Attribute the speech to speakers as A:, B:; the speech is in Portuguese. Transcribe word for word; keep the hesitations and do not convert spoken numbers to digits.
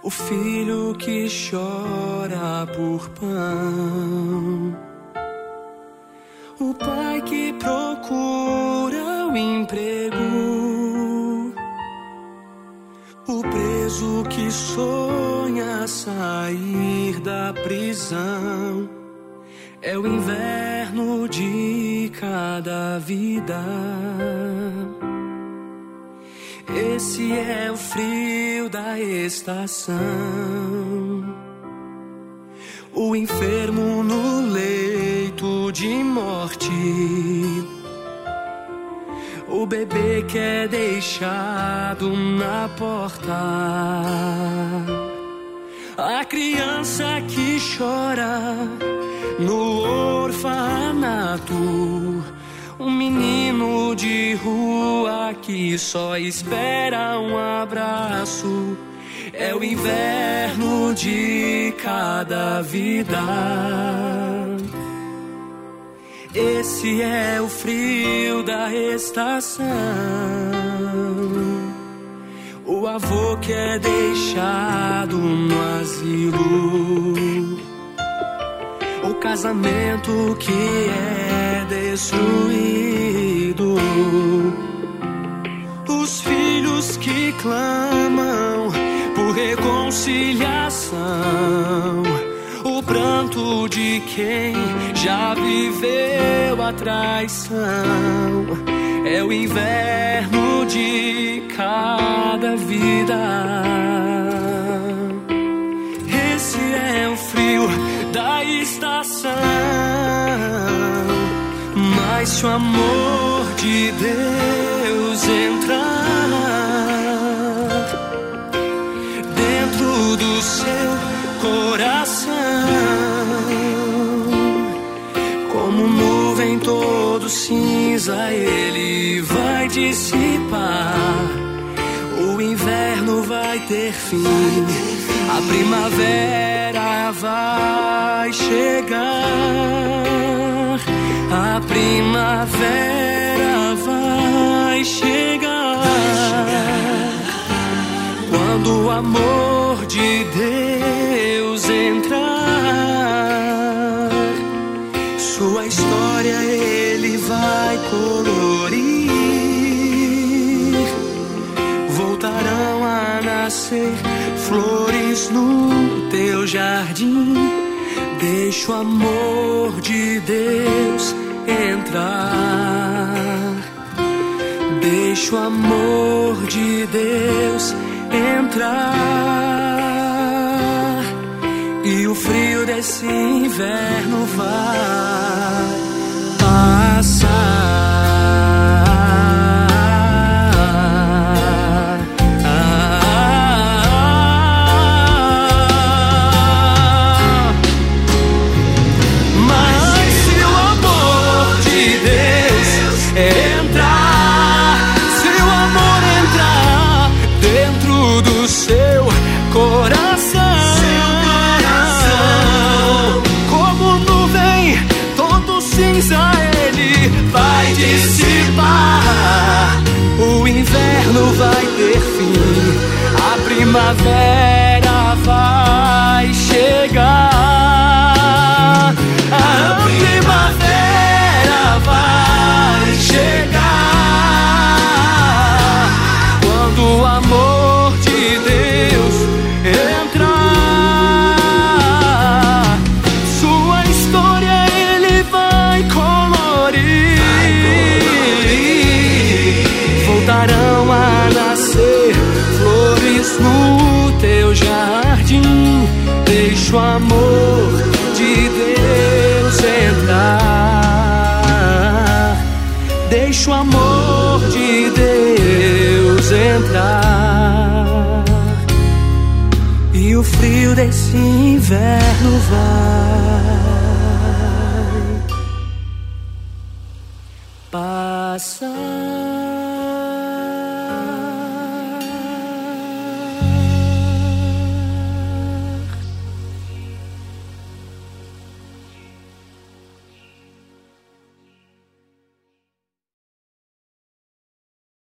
A: o filho que chora por pão, o pai que procura o emprego, o preso que sonha sair da prisão. É o inverno de cada vida. Esse é o frio da estação. O enfermo no leito de morte, o bebê que é deixado na porta, a criança que chora no orfanato, um menino de rua que só espera um abraço. É o inverno de cada vida. Esse é o frio da estação. O avô que é deixado no asilo, o casamento que é destruído, os filhos que clamam por reconciliação, o pranto de quem já viveu a traição. É o inverno de cada vida. Esse é o frio da estação. Mas se o amor de Deus entrar dentro do seu coração, como nuvem todo cinza, ele vai dissipar. O inverno vai ter fim, a primavera vai chegar, a primavera vai chegar. Quando o amor de Deus entrar, sua história ele vai colorir. Voltarão a nascer flores no teu jardim. Deixa o amor de Deus entrar. Deixa o amor de Deus entrar. E o frio desse inverno vai passar. O inverno vai ter fim, a primavera vai chegar, a primavera vai chegar. Quando o amor de Deus entrar, sua história ele vai colorir. Voltarão a nascer flores no teu jardim. Deixa o amor de Deus entrar. Deixa o amor de Deus entrar. E o frio desse inverno vai